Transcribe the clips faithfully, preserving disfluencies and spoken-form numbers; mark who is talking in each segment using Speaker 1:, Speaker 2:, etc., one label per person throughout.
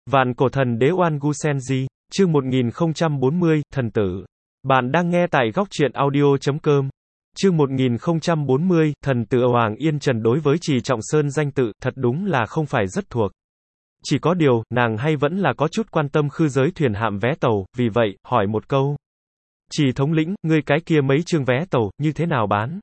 Speaker 1: Vạn cổ thần đế Oan Gu Senji, chương một nghìn không trăm bốn mươi, thần tử. Bạn đang nghe tại góc truyện audio chấm com. Chương một nghìn không trăm bốn mươi, thần tử Hoàng Yên Trần đối với Trì Trọng Sơn danh tự, thật đúng là không phải rất thuộc. Chỉ có điều, nàng hay vẫn là có chút quan tâm khư giới thuyền hạm vé tàu, vì vậy, hỏi một câu. Trì thống lĩnh, ngươi cái kia mấy chương vé tàu, như thế nào bán?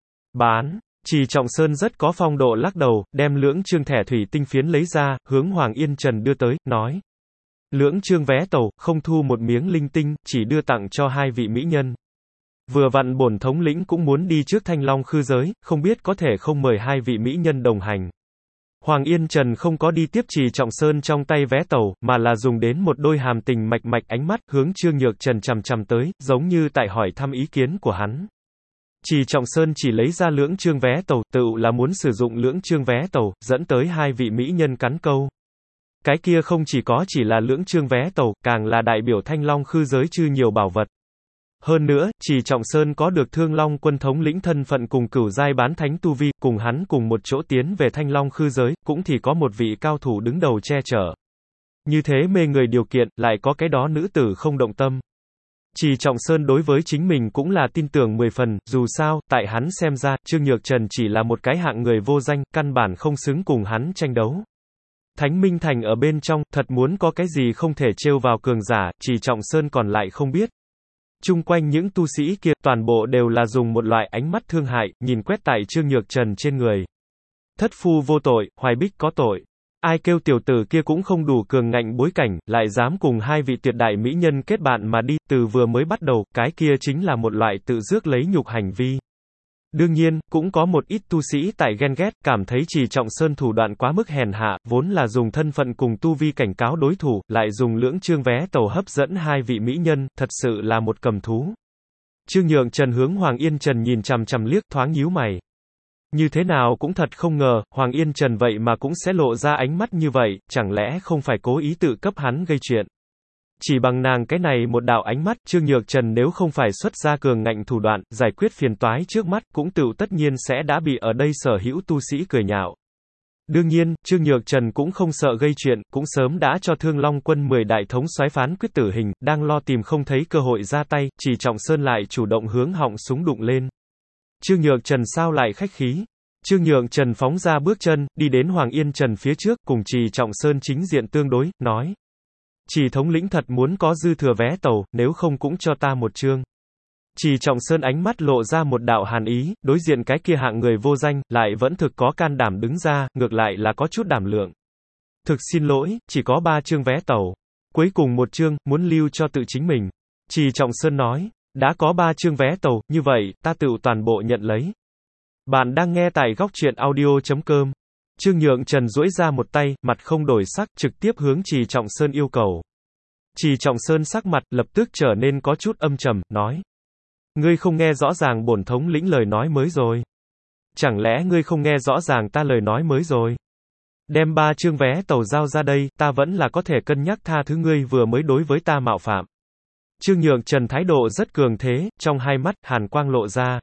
Speaker 1: Bán. Trì Trọng Sơn rất có phong độ lắc đầu, đem lưỡng chương thẻ thủy tinh phiến lấy ra, hướng Hoàng Yên Trần đưa tới, nói. Lưỡng chương vé tàu, không thu một miếng linh tinh, chỉ đưa tặng cho hai vị mỹ nhân. Vừa vặn bổn thống lĩnh cũng muốn đi trước Thanh Long khư giới, không biết có thể không mời hai vị mỹ nhân đồng hành. Hoàng Yên Trần không có đi tiếp Trì Trọng Sơn trong tay vé tàu, mà là dùng đến một đôi hàm tình mạch mạch ánh mắt, hướng Trương Nhược Trần chằm chằm tới, giống như tại hỏi thăm ý kiến của hắn. Trì Trọng Sơn chỉ lấy ra lưỡng chương vé tàu, tự là muốn sử dụng lưỡng chương vé tàu, dẫn tới hai vị mỹ nhân cắn câu. Cái kia không chỉ có chỉ là lưỡng chương vé tàu, càng là đại biểu Thanh Long khư giới chư nhiều bảo vật. Hơn nữa, Trì Trọng Sơn có được Thương Long quân thống lĩnh thân phận cùng cửu giai bán thánh tu vi, cùng hắn cùng một chỗ tiến về Thanh Long khư giới, cũng thì có một vị cao thủ đứng đầu che chở. Như thế mê người điều kiện, lại có cái đó nữ tử không động tâm. Trì Trọng Sơn đối với chính mình cũng là tin tưởng mười phần, dù sao, tại hắn xem ra, Trương Nhược Trần chỉ là một cái hạng người vô danh, căn bản không xứng cùng hắn tranh đấu. Thánh Minh Thành ở bên trong, thật muốn có cái gì không thể trêu vào cường giả, Trì Trọng Sơn còn lại không biết. Chung quanh những tu sĩ kia, toàn bộ đều là dùng một loại ánh mắt thương hại, nhìn quét tại Trương Nhược Trần trên người. Thất phu vô tội, Hoài Bích có tội. Ai kêu tiểu tử kia cũng không đủ cường ngạnh bối cảnh, lại dám cùng hai vị tuyệt đại mỹ nhân kết bạn mà đi, từ vừa mới bắt đầu, cái kia chính là một loại tự rước lấy nhục hành vi. Đương nhiên, cũng có một ít tu sĩ tại ghen ghét, cảm thấy Trì Trọng Sơn thủ đoạn quá mức hèn hạ, vốn là dùng thân phận cùng tu vi cảnh cáo đối thủ, lại dùng lưỡng chương vé tàu hấp dẫn hai vị mỹ nhân, thật sự là một cầm thú. Trương Nhượng Trần hướng Hoàng Yên Trần nhìn chằm chằm liếc, thoáng nhíu mày. Như thế nào cũng thật không ngờ, Hoàng Yên Trần vậy mà cũng sẽ lộ ra ánh mắt như vậy, chẳng lẽ không phải cố ý tự cấp hắn gây chuyện. Chỉ bằng nàng cái này một đạo ánh mắt, Trương Nhược Trần nếu không phải xuất ra cường ngạnh thủ đoạn, giải quyết phiền toái trước mắt, cũng tự tất nhiên sẽ đã bị ở đây sở hữu tu sĩ cười nhạo. Đương nhiên, Trương Nhược Trần cũng không sợ gây chuyện, cũng sớm đã cho Thương Long quân mười đại thống soái phán quyết tử hình, đang lo tìm không thấy cơ hội ra tay, Trì Trọng Sơn lại chủ động hướng họng súng đụng lên. Trương Nhược Trần sao lại khách khí? Trương Nhược Trần phóng ra bước chân, đi đến Hoàng Yên Trần phía trước, cùng Trì Trọng Sơn chính diện tương đối, nói. Trì thống lĩnh thật muốn có dư thừa vé tàu, nếu không cũng cho ta một chương. Trì Trọng Sơn ánh mắt lộ ra một đạo hàn ý, đối diện cái kia hạng người vô danh, lại vẫn thực có can đảm đứng ra, ngược lại là có chút đảm lượng. Thực xin lỗi, chỉ có ba chương vé tàu. Cuối cùng một chương, muốn lưu cho tự chính mình. Trì Trọng Sơn nói, đã có ba chương vé tàu, như vậy, ta tự toàn bộ nhận lấy. Bạn đang nghe tại góc truyện audio chấm com. Trương Nhượng Trần duỗi ra một tay, mặt không đổi sắc, trực tiếp hướng Trì Trọng Sơn yêu cầu. Trì Trọng Sơn sắc mặt, lập tức trở nên có chút âm trầm, nói. Ngươi không nghe rõ ràng bổn thống lĩnh lời nói mới rồi. Chẳng lẽ ngươi không nghe rõ ràng ta lời nói mới rồi? Đem ba chương vé tàu giao ra đây, ta vẫn là có thể cân nhắc tha thứ ngươi vừa mới đối với ta mạo phạm. Trương Nhượng Trần thái độ rất cường thế, trong hai mắt, hàn quang lộ ra.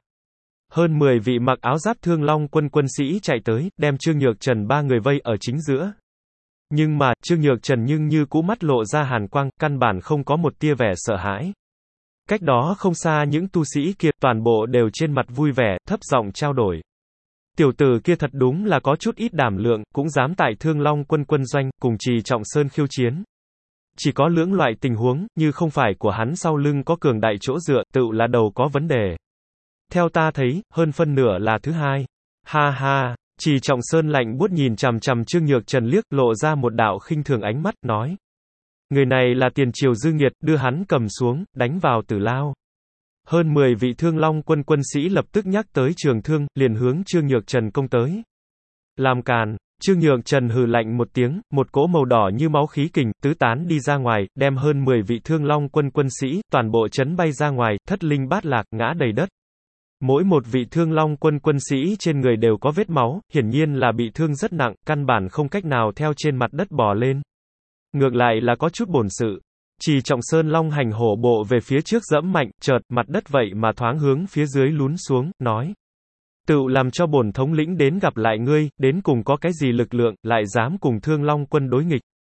Speaker 1: Hơn mười vị mặc áo giáp Thương Long quân quân sĩ chạy tới, đem Trương Nhược Trần ba người vây ở chính giữa. Nhưng mà, Trương Nhược Trần nhưng như cũ mắt lộ ra hàn quang, căn bản không có một tia vẻ sợ hãi. Cách đó không xa những tu sĩ kia, toàn bộ đều trên mặt vui vẻ, thấp giọng trao đổi. Tiểu tử kia thật đúng là có chút ít đảm lượng, cũng dám tại Thương Long quân quân doanh, cùng Trì Trọng Sơn khiêu chiến. Chỉ có lưỡng loại tình huống, như không phải của hắn sau lưng có cường đại chỗ dựa, tự là đầu có vấn đề. Theo ta thấy, hơn phân nửa là thứ hai. Ha ha, Trì Trọng Sơn lạnh buốt nhìn chằm chằm Trương Nhược Trần liếc, lộ ra một đạo khinh thường ánh mắt, nói. Người này là tiền triều dư nghiệt, đưa hắn cầm xuống, đánh vào tử lao. Hơn mười vị Thương Long quân quân sĩ lập tức nhắc tới trường thương, liền hướng Trương Nhược Trần công tới. Làm càn, Trương Nhược Trần hừ lạnh một tiếng, một cỗ màu đỏ như máu khí kình, tứ tán đi ra ngoài, đem hơn mười vị Thương Long quân quân sĩ, toàn bộ chấn bay ra ngoài, thất linh bát lạc, ngã đầy đất. Mỗi một vị Thương Long quân quân sĩ trên người đều có vết máu, hiển nhiên là bị thương rất nặng, căn bản không cách nào theo trên mặt đất bò lên. Ngược lại là có chút bổn sự. Trì Trọng Sơn long hành hổ bộ về phía trước dẫm mạnh, chợt, mặt đất vậy mà thoáng hướng phía dưới lún xuống, nói. Tự làm cho bổn thống lĩnh đến gặp lại ngươi, đến cùng có cái gì lực lượng, lại dám cùng Thương Long quân đối nghịch.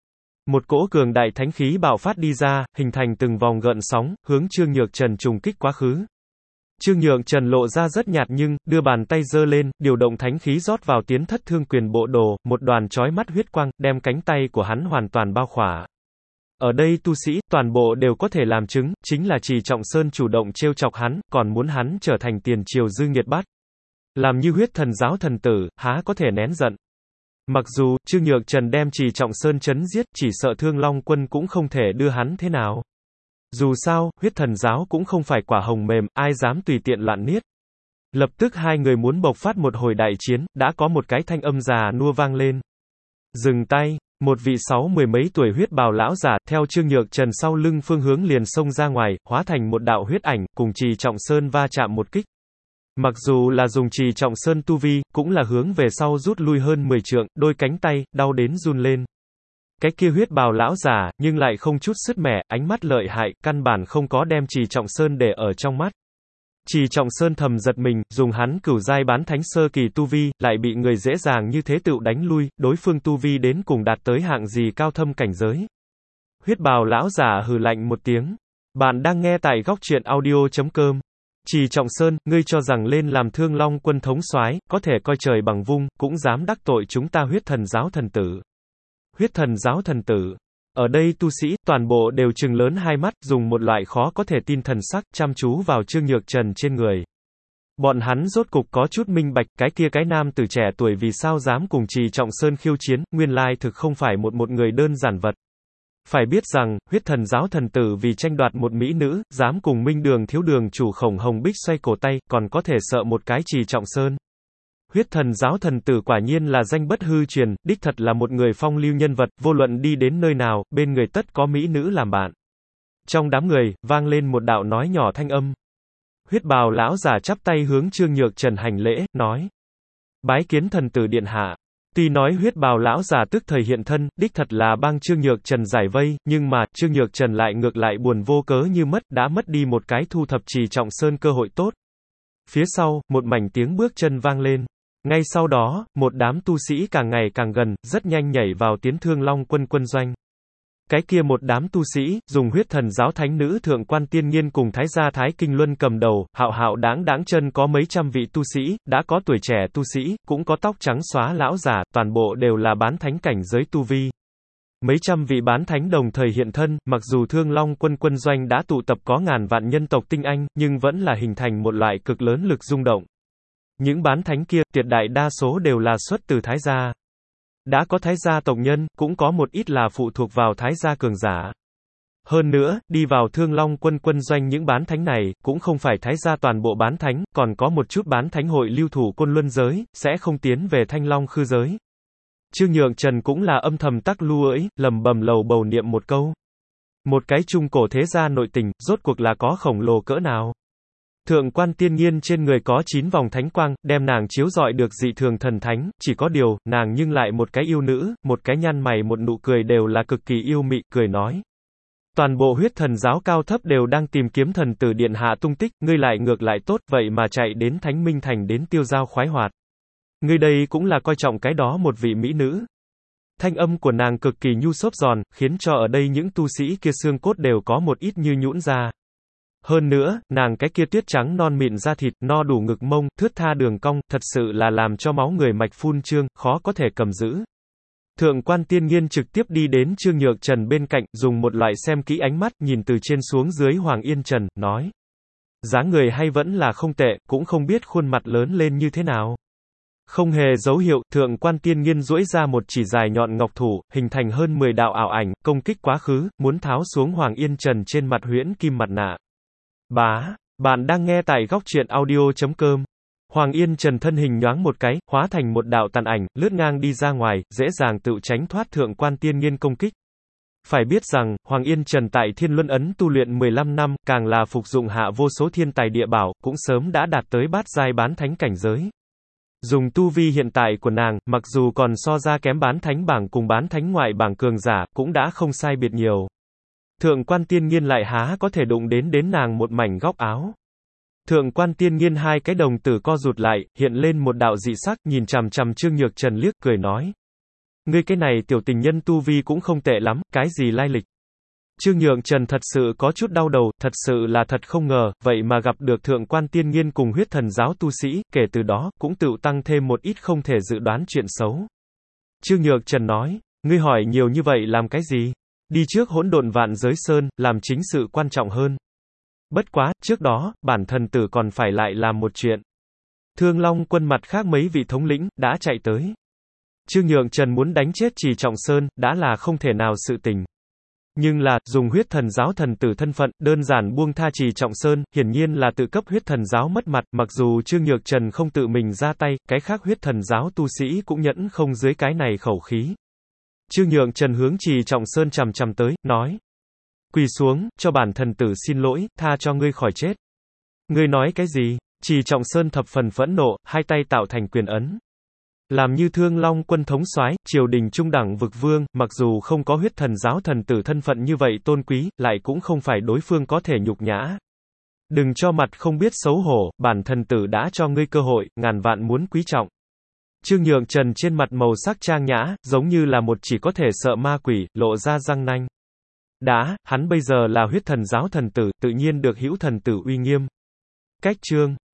Speaker 1: Một cỗ cường đại thánh khí bạo phát đi ra, hình thành từng vòng gợn sóng, hướng Trương Nhược Trần trùng kích quá khứ. Trương Nhược Trần lộ ra rất nhạt nhưng, đưa bàn tay giơ lên, điều động thánh khí rót vào tiến thất thương quyền bộ đồ, một đoàn chói mắt huyết quang, đem cánh tay của hắn hoàn toàn bao khỏa. Ở đây tu sĩ, toàn bộ đều có thể làm chứng, chính là Trì Trọng Sơn chủ động trêu chọc hắn, còn muốn hắn trở thành tiền triều dư nghiệt bát. Làm như huyết thần giáo thần tử, há có thể nén giận. Mặc dù, Trương Nhược Trần đem Trì Trọng Sơn chấn giết, chỉ sợ Thương Long Quân cũng không thể đưa hắn thế nào. Dù sao, huyết thần giáo cũng không phải quả hồng mềm, ai dám tùy tiện loạn niết. Lập tức hai người muốn bộc phát một hồi đại chiến, đã có một cái thanh âm già nua vang lên. Dừng tay, một vị sáu mười mấy tuổi huyết bào lão giả, theo Trương Nhược Trần sau lưng phương hướng liền xông ra ngoài, hóa thành một đạo huyết ảnh, cùng Trì Trọng Sơn va chạm một kích. Mặc dù là dùng Trì Trọng Sơn tu vi, cũng là hướng về sau rút lui hơn mười trượng, đôi cánh tay, đau đến run lên. Cái kia huyết bào lão giả, nhưng lại không chút sứt mẻ, ánh mắt lợi hại, căn bản không có đem Trì Trọng Sơn để ở trong mắt. Trì Trọng Sơn thầm giật mình, dùng hắn cửu giai bán thánh sơ kỳ tu vi, lại bị người dễ dàng như thế tựu đánh lui, đối phương tu vi đến cùng đạt tới hạng gì cao thâm cảnh giới. Huyết bào lão giả hừ lạnh một tiếng. Bạn đang nghe tại góc truyện audio chấm com. Trì Trọng Sơn, ngươi cho rằng lên làm Thương Long Quân thống soái, có thể coi trời bằng vung, cũng dám đắc tội chúng ta huyết thần giáo thần tử. Huyết thần giáo thần tử. Ở đây tu sĩ, toàn bộ đều trừng lớn hai mắt, dùng một loại khó có thể tin thần sắc, chăm chú vào Trương Nhược Trần trên người. Bọn hắn rốt cục có chút minh bạch, cái kia cái nam tử trẻ tuổi vì sao dám cùng Trì Trọng Sơn khiêu chiến, nguyên lai thực không phải một một người đơn giản vật. Phải biết rằng, huyết thần giáo thần tử vì tranh đoạt một mỹ nữ, dám cùng Minh Đường thiếu đường chủ Khổng Hồng Bích xoay cổ tay, còn có thể sợ một cái Trì Trọng Sơn. Huyết thần giáo thần tử quả nhiên là danh bất hư truyền, đích thật là một người phong lưu nhân vật, vô luận đi đến nơi nào, bên người tất có mỹ nữ làm bạn. Trong đám người, vang lên một đạo nói nhỏ thanh âm. Huyết bào lão giả chắp tay hướng Trương Nhược Trần hành lễ, nói. Bái kiến thần tử điện hạ. Tuy nói huyết bào lão giả tức thời hiện thân, đích thật là bang Trương Nhược Trần giải vây, nhưng mà, Trương Nhược Trần lại ngược lại buồn vô cớ như mất, đã mất đi một cái thu thập Trì Trọng Sơn cơ hội tốt. Phía sau, một mảnh tiếng bước chân vang lên. Ngay sau đó, một đám tu sĩ càng ngày càng gần, rất nhanh nhảy vào tiến Thương Long Quân quân doanh. Cái kia một đám tu sĩ, dùng huyết thần giáo thánh nữ thượng quan tiên nghiên cùng thái gia Thái Kinh Luân cầm đầu, hạo hạo đáng đáng chân có mấy trăm vị tu sĩ, đã có tuổi trẻ tu sĩ, cũng có tóc trắng xóa lão giả, toàn bộ đều là bán thánh cảnh giới tu vi. Mấy trăm vị bán thánh đồng thời hiện thân, mặc dù Thương Long Quân quân doanh đã tụ tập có ngàn vạn nhân tộc tinh anh, nhưng vẫn là hình thành một loại cực lớn lực rung động. Những bán thánh kia, tuyệt đại đa số đều là xuất từ thái gia. Đã có thái gia tộc nhân, cũng có một ít là phụ thuộc vào thái gia cường giả. Hơn nữa, đi vào Thương Long Quân quân doanh những bán thánh này, cũng không phải thái gia toàn bộ bán thánh, còn có một chút bán thánh hội lưu thủ Côn Luân giới, sẽ không tiến về Thanh Long khư giới. Trương Nhược Trần cũng là âm thầm tắc lưu ỡi, lầm bầm lầu bầu niệm một câu. Một cái trung cổ thế gia nội tình, rốt cuộc là có khổng lồ cỡ nào. Thượng quan tiên nghiên trên người có chín vòng thánh quang, đem nàng chiếu rọi được dị thường thần thánh, chỉ có điều, nàng nhưng lại một cái yêu nữ, một cái nhăn mày một nụ cười đều là cực kỳ yêu mị, cười nói. Toàn bộ huyết thần giáo cao thấp đều đang tìm kiếm thần tử điện hạ tung tích, ngươi lại ngược lại tốt, vậy mà chạy đến Thánh Minh Thành đến tiêu giao khoái hoạt. Ngươi đây cũng là coi trọng cái đó một vị mỹ nữ. Thanh âm của nàng cực kỳ nhu xốp giòn, khiến cho ở đây những tu sĩ kia xương cốt đều có một ít như nhũn ra. Hơn nữa, nàng cái kia tuyết trắng non mịn da thịt, no đủ ngực mông, thướt tha đường cong, thật sự là làm cho máu người mạch phun trương, khó có thể cầm giữ. Thượng quan tiên nghiên trực tiếp đi đến Trương Nhược Trần bên cạnh, dùng một loại xem kỹ ánh mắt, nhìn từ trên xuống dưới Hoàng Yên Trần, nói. Dáng người hay vẫn là không tệ, cũng không biết khuôn mặt lớn lên như thế nào. Không hề dấu hiệu, thượng quan tiên nghiên duỗi ra một chỉ dài nhọn ngọc thủ, hình thành hơn mười đạo ảo ảnh, công kích quá khứ, muốn tháo xuống Hoàng Yên Trần trên mặt huyễn kim mặt nạ. Bá, bạn đang nghe tại góc truyện audio chấm com. Hoàng Yên Trần thân hình nhoáng một cái, hóa thành một đạo tàn ảnh, lướt ngang đi ra ngoài, dễ dàng tự tránh thoát thượng quan tiên nghiên công kích. Phải biết rằng, Hoàng Yên Trần tại Thiên Luân Ấn tu luyện mười lăm năm, càng là phục dụng hạ vô số thiên tài địa bảo, cũng sớm đã đạt tới bát giai bán thánh cảnh giới. Dùng tu vi hiện tại của nàng, mặc dù còn so ra kém bán thánh bảng cùng bán thánh ngoại bảng cường giả, cũng đã không sai biệt nhiều. Thượng quan tiên nghiên lại há có thể đụng đến đến nàng một mảnh góc áo. Thượng quan tiên nghiên hai cái đồng tử co rụt lại, hiện lên một đạo dị sắc, nhìn chằm chằm Trương Nhược Trần liếc, cười nói. Ngươi cái này tiểu tình nhân tu vi cũng không tệ lắm, cái gì lai lịch. Trương Nhượng Trần thật sự có chút đau đầu, thật sự là thật không ngờ, vậy mà gặp được thượng quan tiên nghiên cùng huyết thần giáo tu sĩ, kể từ đó, cũng tự tăng thêm một ít không thể dự đoán chuyện xấu. Trương Nhượng Trần nói, ngươi hỏi nhiều như vậy làm cái gì? Đi trước hỗn độn vạn giới sơn, làm chính sự quan trọng hơn. Bất quá, trước đó, bản thần tử còn phải lại làm một chuyện. Thương Long quân mặt khác mấy vị thống lĩnh, đã chạy tới. Trương Nhượng Trần muốn đánh chết Trì Trọng Sơn, đã là không thể nào sự tình. Nhưng là, dùng huyết thần giáo thần tử thân phận, đơn giản buông tha Trì Trọng Sơn, hiển nhiên là tự cấp huyết thần giáo mất mặt, mặc dù Trương Nhượng Trần không tự mình ra tay, cái khác huyết thần giáo tu sĩ cũng nhẫn không dưới cái này khẩu khí. Trương Nhượng Trần hướng Trì Trọng Sơn chằm chằm tới, nói. Quỳ xuống, cho bản thần tử xin lỗi, tha cho ngươi khỏi chết. Ngươi nói cái gì? Trì Trọng Sơn thập phần phẫn nộ, hai tay tạo thành quyền ấn. Làm như Thương Long quân thống soái, triều đình trung đẳng vực vương, mặc dù không có huyết thần giáo thần tử thân phận như vậy tôn quý, lại cũng không phải đối phương có thể nhục nhã. Đừng cho mặt không biết xấu hổ, bản thần tử đã cho ngươi cơ hội, ngàn vạn muốn quý trọng. Trương Nhượng Trần trên mặt màu sắc trang nhã, giống như là một chỉ có thể sợ ma quỷ, lộ ra răng nanh. Đã, hắn bây giờ là huyết thần giáo thần tử, tự nhiên được hữu thần tử uy nghiêm. Cách chương